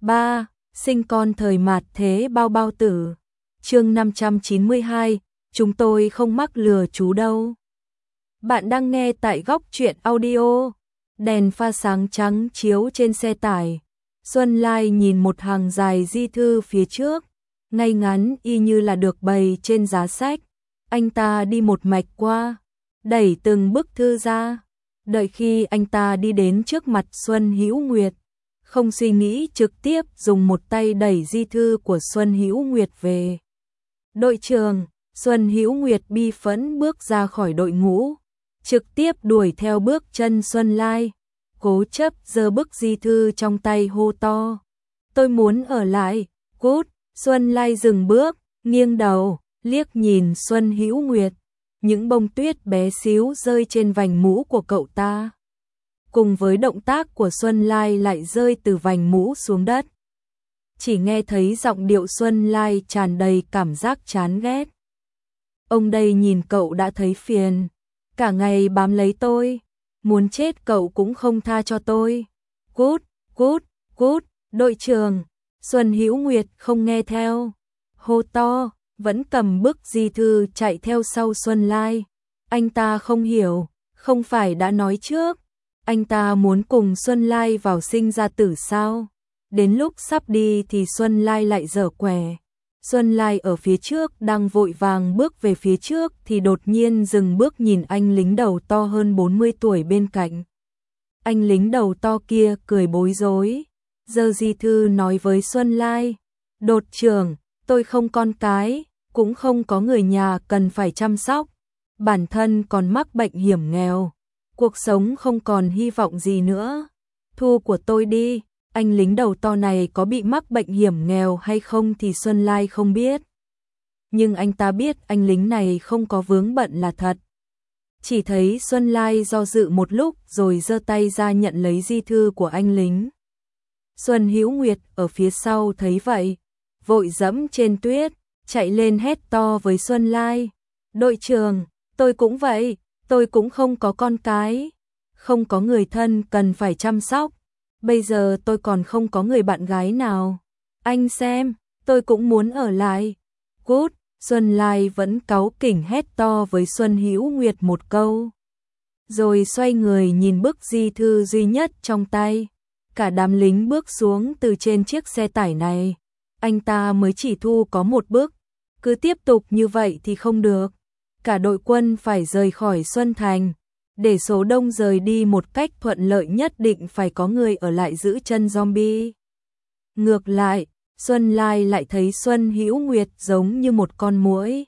3. Sinh con thời mạt thế bao bao tử. Chương 592, chúng tôi không mắc lừa chú đâu. Bạn đang nghe tại Góc Truyện Audio. Đèn pha sáng trắng chiếu trên xe tải. Xuân Lai nhìn một hàng dài di thư phía trước, ngay ngắn y như là được bày trên giá sách. Anh ta đi một mạch qua, đẩy từng bức thư ra. Đợi khi anh ta đi đến trước mặt Xuân Hữu Nguyệt, không suy nghĩ trực tiếp dùng một tay đẩy di thư của Xuân Hữu Nguyệt về. Đội trưởng, Xuân Hữu Nguyệt bi phẫn bước ra khỏi đội ngũ, trực tiếp đuổi theo bước chân Xuân Lai, cố chấp giơ bức di thư trong tay hô to. Tôi muốn ở lại, cút. Xuân Lai dừng bước, nghiêng đầu, liếc nhìn Xuân Hữu Nguyệt. Những bông tuyết bé xíu rơi trên vành mũ của cậu ta. Cùng với động tác của Xuân Lai lại rơi từ vành mũ xuống đất. Chỉ nghe thấy giọng điệu Xuân Lai tràn đầy cảm giác chán ghét. Ông đây nhìn cậu đã thấy phiền. Cả ngày bám lấy tôi. Muốn chết cậu cũng không tha cho tôi. Cút, cút, cút, đội trưởng. Xuân Hữu Nguyệt không nghe theo. Hô to, vẫn cầm bức di thư chạy theo sau Xuân Lai. Anh ta không hiểu, không phải đã nói trước. Anh ta muốn cùng Xuân Lai vào sinh ra tử sao? Đến lúc sắp đi thì Xuân Lai lại giở quẻ. Xuân Lai ở phía trước đang vội vàng bước về phía trước thì đột nhiên dừng bước nhìn anh lính đầu to hơn 40 tuổi bên cạnh. Anh lính đầu to kia cười bối rối, giơ di thư nói với Xuân Lai. Đột trưởng, tôi không con cái, cũng không có người nhà cần phải chăm sóc. Bản thân còn mắc bệnh hiểm nghèo. Cuộc sống không còn hy vọng gì nữa. Thu của tôi đi. Anh lính đầu to này có bị mắc bệnh hiểm nghèo hay không thì Xuân Lai không biết. Nhưng anh ta biết anh lính này không có vướng bận là thật. Chỉ thấy Xuân Lai do dự một lúc rồi giơ tay ra nhận lấy di thư của anh lính. Xuân Hữu Nguyệt ở phía sau thấy vậy, vội dẫm trên tuyết, chạy lên hét to với Xuân Lai. Đội trưởng, tôi cũng vậy, tôi cũng không có con cái, không có người thân cần phải chăm sóc. Bây giờ tôi còn không có người bạn gái nào. Anh xem, tôi cũng muốn ở lại. Cút, Xuân Lai vẫn cáu kỉnh hét to với Xuân Hữu Nguyệt một câu. Rồi xoay người nhìn bức di thư duy nhất trong tay. Cả đám lính bước xuống từ trên chiếc xe tải này. Anh ta mới chỉ thu có một bức. Cứ tiếp tục như vậy thì không được. Cả đội quân phải rời khỏi Xuân Thành. Để số đông rời đi một cách thuận lợi nhất định phải có người ở lại giữ chân zombie. Ngược lại, Xuân Lai lại thấy Xuân Hữu Nguyệt giống như một con muỗi.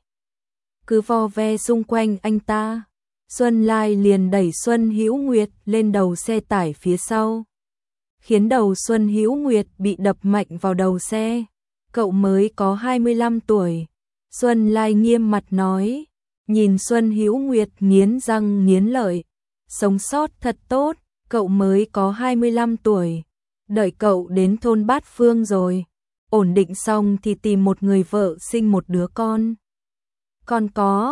Cứ vo ve xung quanh anh ta. Xuân Lai liền đẩy Xuân Hữu Nguyệt lên đầu xe tải phía sau. Khiến đầu Xuân Hữu Nguyệt bị đập mạnh vào đầu xe. Cậu mới có 25 tuổi. Xuân Lai nghiêm mặt nói. Nhìn Xuân Hữu Nguyệt nghiến răng nghiến lợi. Sống sót thật tốt, cậu mới có 25 tuổi. Đợi cậu đến thôn Bát Phương rồi. Ổn định xong thì tìm một người vợ sinh một đứa con. Con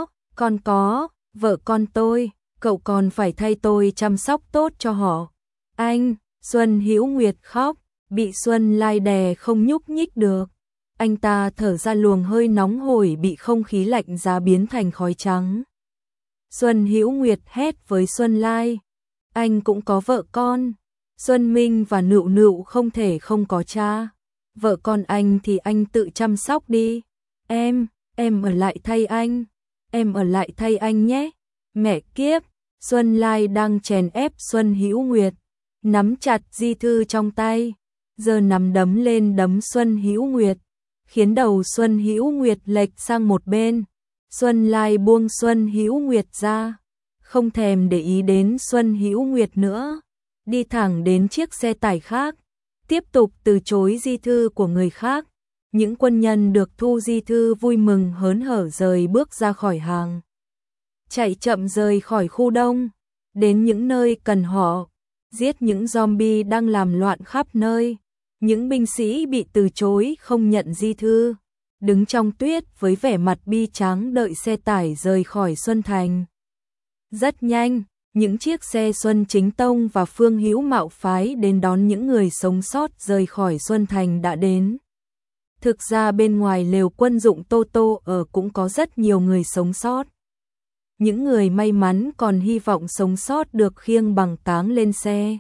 có, vợ con tôi, cậu còn phải thay tôi chăm sóc tốt cho họ. Anh, Xuân Hữu Nguyệt khóc, bị Xuân Lai đè không nhúc nhích được. Anh ta thở ra luồng hơi nóng hổi bị không khí lạnh giá biến thành khói trắng. Xuân Hữu Nguyệt hét với Xuân Lai. Anh cũng có vợ con. Xuân Minh và Nựu Nựu không thể không có cha. Vợ con anh thì anh tự chăm sóc đi. Em ở lại thay anh. Em ở lại thay anh nhé. Mẹ kiếp. Xuân Lai đang chèn ép Xuân Hữu Nguyệt. Nắm chặt di thư trong tay. Giờ nắm đấm lên đấm Xuân Hữu Nguyệt. Khiến đầu Xuân Hữu Nguyệt lệch sang một bên. Xuân Lai buông Xuân Hữu Nguyệt ra, không thèm để ý đến Xuân Hữu Nguyệt nữa, đi thẳng đến chiếc xe tải khác, tiếp tục từ chối di thư của người khác. Những quân nhân được thu di thư vui mừng hớn hở rời bước ra khỏi hàng, chạy chậm rời khỏi khu đông, đến những nơi cần họ, giết những zombie đang làm loạn khắp nơi. Những binh sĩ bị từ chối không nhận di thư, đứng trong tuyết với vẻ mặt bi tráng đợi xe tải rời khỏi Xuân Thành. Rất nhanh, những chiếc xe Xuân Chính Tông và Phương Hữu Mạo phái đến đón những người sống sót rời khỏi Xuân Thành đã đến. Thực ra bên ngoài lều quân dụng Tô Tô ở cũng có rất nhiều người sống sót. Những người may mắn còn hy vọng sống sót được khiêng bằng táng lên xe,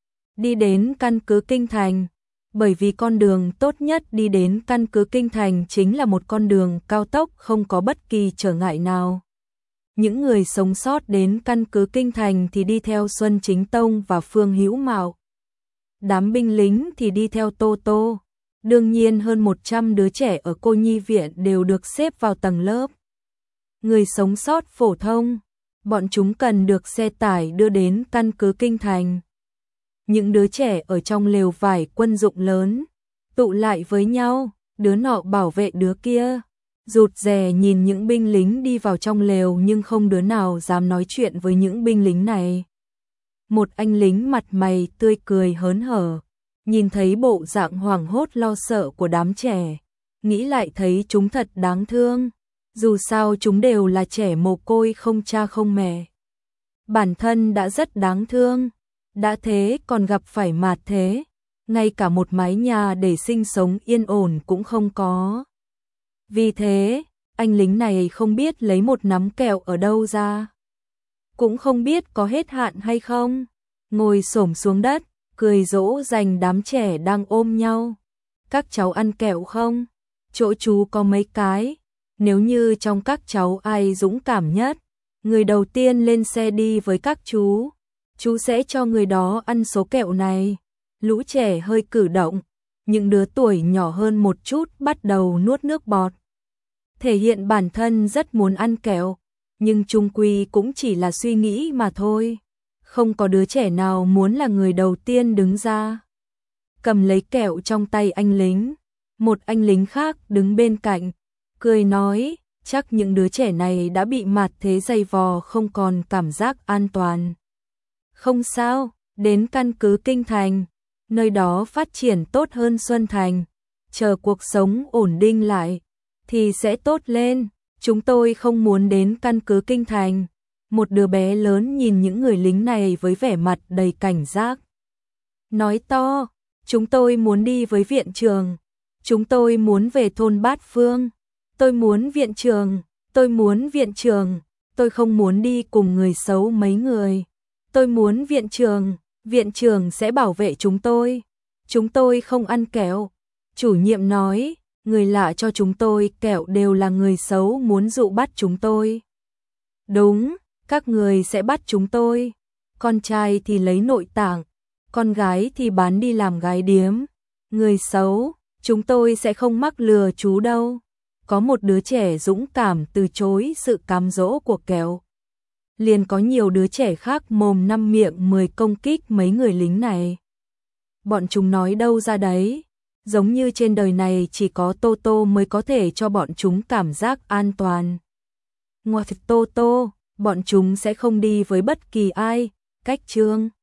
đi đến căn cứ Kinh Thành, bởi vì con đường tốt nhất đi đến căn cứ Kinh Thành chính là một con đường cao tốc không có bất kỳ trở ngại nào. Những người sống sót đến căn cứ Kinh Thành thì đi theo Xuân Chính Tông và Phương Hữu Mạo. Đám binh lính thì đi theo Tô Tô. Đương nhiên hơn 100 đứa trẻ ở cô nhi viện đều được xếp vào tầng lớp. Người sống sót phổ thông, bọn chúng cần được xe tải đưa đến căn cứ Kinh Thành. Những đứa trẻ ở trong lều vải quân dụng lớn, tụ lại với nhau, đứa nọ bảo vệ đứa kia. Rụt rè nhìn những binh lính đi vào trong lều nhưng không đứa nào dám nói chuyện với những binh lính này. Một anh lính mặt mày tươi cười hớn hở, nhìn thấy bộ dạng hoảng hốt lo sợ của đám trẻ, nghĩ lại thấy chúng thật đáng thương, dù sao chúng đều là trẻ mồ côi không cha không mẹ. Bản thân đã rất đáng thương, đã thế còn gặp phải mạt thế, ngay cả một mái nhà để sinh sống yên ổn cũng không có. Vì thế, anh lính này không biết lấy một nắm kẹo ở đâu ra, cũng không biết có hết hạn hay không, ngồi xổm xuống đất, cười dỗ dành đám trẻ đang ôm nhau. Các cháu ăn kẹo không? Chỗ chú có mấy cái, nếu như trong các cháu ai dũng cảm nhất, người đầu tiên lên xe đi với các chú sẽ cho người đó ăn số kẹo này. Lũ trẻ hơi cử động, những đứa tuổi nhỏ hơn một chút bắt đầu nuốt nước bọt, thể hiện bản thân rất muốn ăn kẹo, nhưng chung quy cũng chỉ là suy nghĩ mà thôi. Không có đứa trẻ nào muốn là người đầu tiên đứng ra cầm lấy kẹo trong tay anh lính. Một anh lính khác đứng bên cạnh, cười nói, chắc những đứa trẻ này đã bị mạt thế dày vò không còn cảm giác an toàn. Không sao, đến căn cứ Kinh Thành, nơi đó phát triển tốt hơn Xuân Thành, chờ cuộc sống ổn định lại thì sẽ tốt lên. Chúng tôi không muốn đến căn cứ Kinh Thành. Một đứa bé lớn nhìn những người lính này với vẻ mặt đầy cảnh giác, nói to, chúng tôi muốn đi với viện trưởng, chúng tôi muốn về thôn Bát Phương, tôi muốn viện trưởng, tôi muốn viện trưởng, tôi không muốn đi cùng người xấu mấy người, tôi muốn viện trưởng sẽ bảo vệ chúng tôi không ăn kẹo. Chủ nhiệm nói, người lạ cho chúng tôi kẹo đều là người xấu muốn dụ bắt chúng tôi. Đúng, các người sẽ bắt chúng tôi, con trai thì lấy nội tạng, con gái thì bán đi làm gái điếm. Người xấu, chúng tôi sẽ không mắc lừa chú đâu. Có một đứa trẻ dũng cảm từ chối sự cám dỗ của kẹo. Liền có nhiều đứa trẻ khác mồm năm miệng 10 công kích mấy người lính này. Bọn chúng nói đâu ra đấy, giống như trên đời này chỉ có Tô Tô mới có thể cho bọn chúng cảm giác an toàn. Ngoài Tô Tô, bọn chúng sẽ không đi với bất kỳ ai. Cách chương